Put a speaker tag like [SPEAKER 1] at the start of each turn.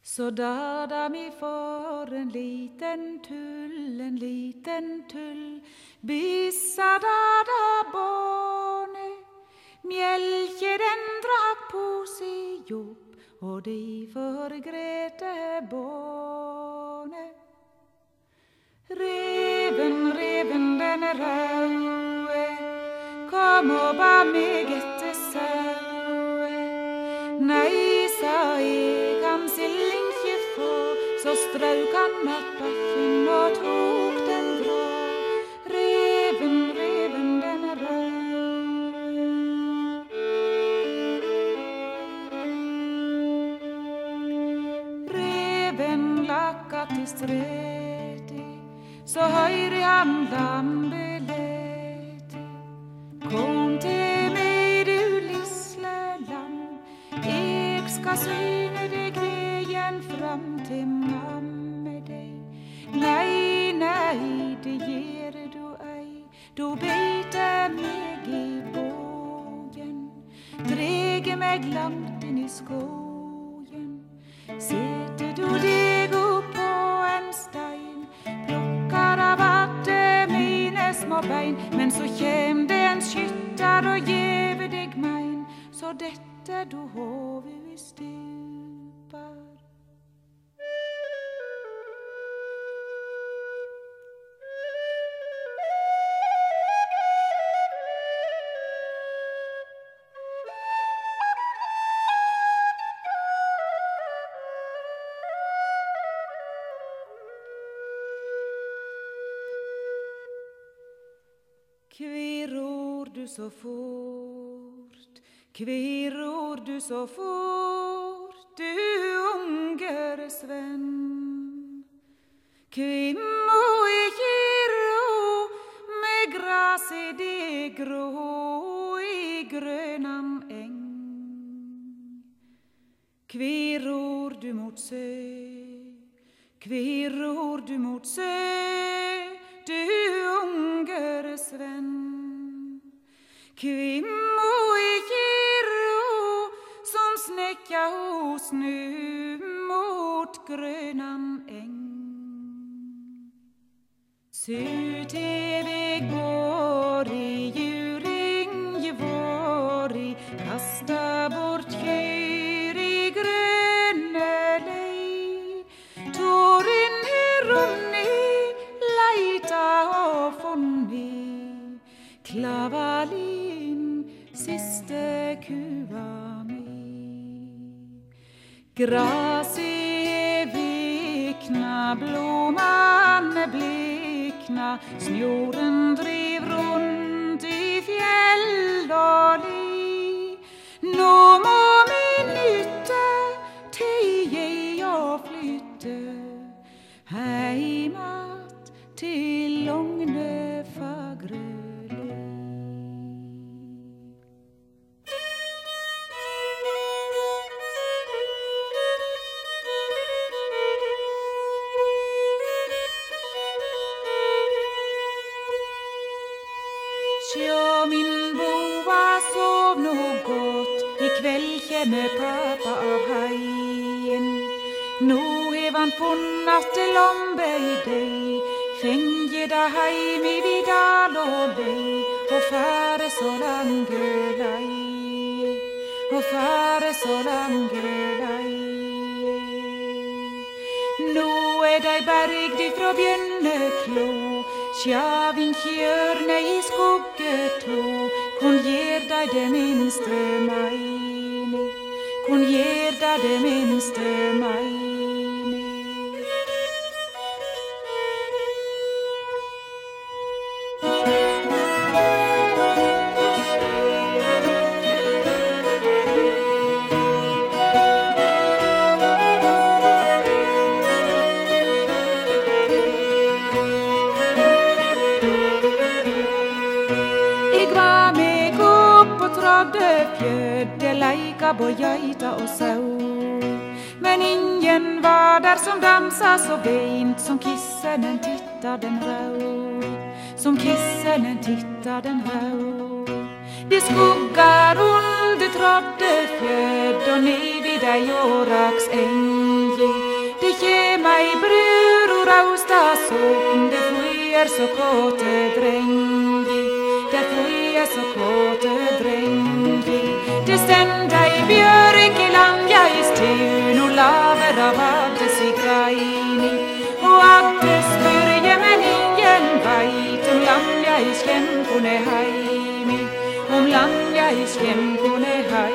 [SPEAKER 1] Så dada mi för en liten tull, bissa dada barne, mjälke den drak på sig jobb, och de förgräte barne. Reven den är röe, kom och ba mig ette saue. Nej, sa jag, kan sillinge få, så strök han att backen och tog den bra. Reven den är röe. Reven lackat till sträte, så höjde han lambelet. Kom till mig du lilla lamm, jag ska syna dig grejen fram till mamma dig. Nej, det ger du ej, då biter mig i bågen, dräger mig långt in i skogen. Sätter du dig upp på en stein, plockar av vatten mina små bein, men så käm det en skyttar och ger dig mein, så detta du hov i stupar. Kvirror du så fort, kvirror du så fort, du unge Sven. Kvimmo i kirro, med gras i det grå i grönan äng. Kvirror du mot sjö, kvirror du mot sjö, du unge Sven. Kvimmo i kirro, som snäcka hos nu mot grönan äng. Sutevig går i djuring i vår i, kasta bort kyr i gröna lej. Torin i runni, leita och funni, klavalin siste kuva mi. Gras i vikna, blomman blekna, snjoren drev runt i fjälldali. Nå må min nytte till jag flytte heimat till långne fagre liv. Sjå min boa sov nog gott, ikväll känner pappa av hajen. Nu hevan funnat till ombe i dig, fänge da heim i vidal och dig, och fare så lange lej, och fare så lange lej. Nu är dig bergd ifrå björneklo, sjavin kjörne i skoggetå, kun ger dig det minste meine, kun ger dig det minste meine. Fjödde lejka bojaita och sau, men ingen var där som dansade så fint som kissenen tittar den rau, som kissenen tittar den rau. De skuggar under trådde fjöd och ni vid dig och raks ängel. er så kåte drengi, der fui er så kåte drengi. Det stenda I björk I landjais tun och laver av Agdes I graini. Och Agdes börje men ingen veit landjais kjempone heimi. Landjais kjempone heimi.